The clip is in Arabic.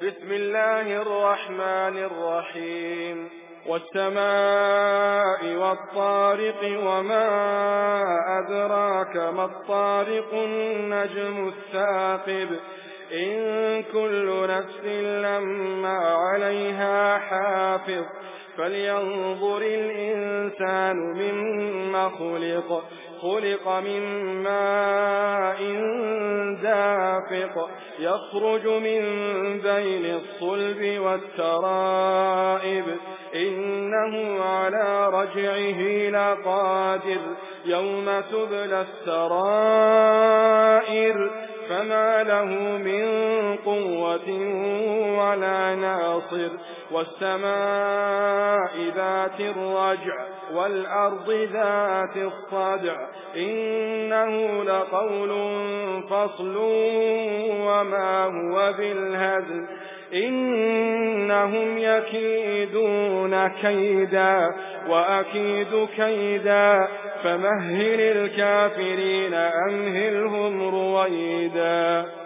بسم الله الرحمن الرحيم والسماء والطارق وما أدراك ما الطارق النجم الثاقب إن كل نفس لما عليها حافظ فلينظر الإنسان مما خلق من ماء دافق يخرج من بين الصلب والترائب إنه على رجعه لقادر يوم تبلى السرائر فما له من قوة ولا ناصر والسماء ذات الرجع والأرض ذات الصدع إنه لقول فصل وما هو بالهزل إنهم يكيدون كيدا وأكيد كيدا فمهل الكافرين أمهلهم رويدا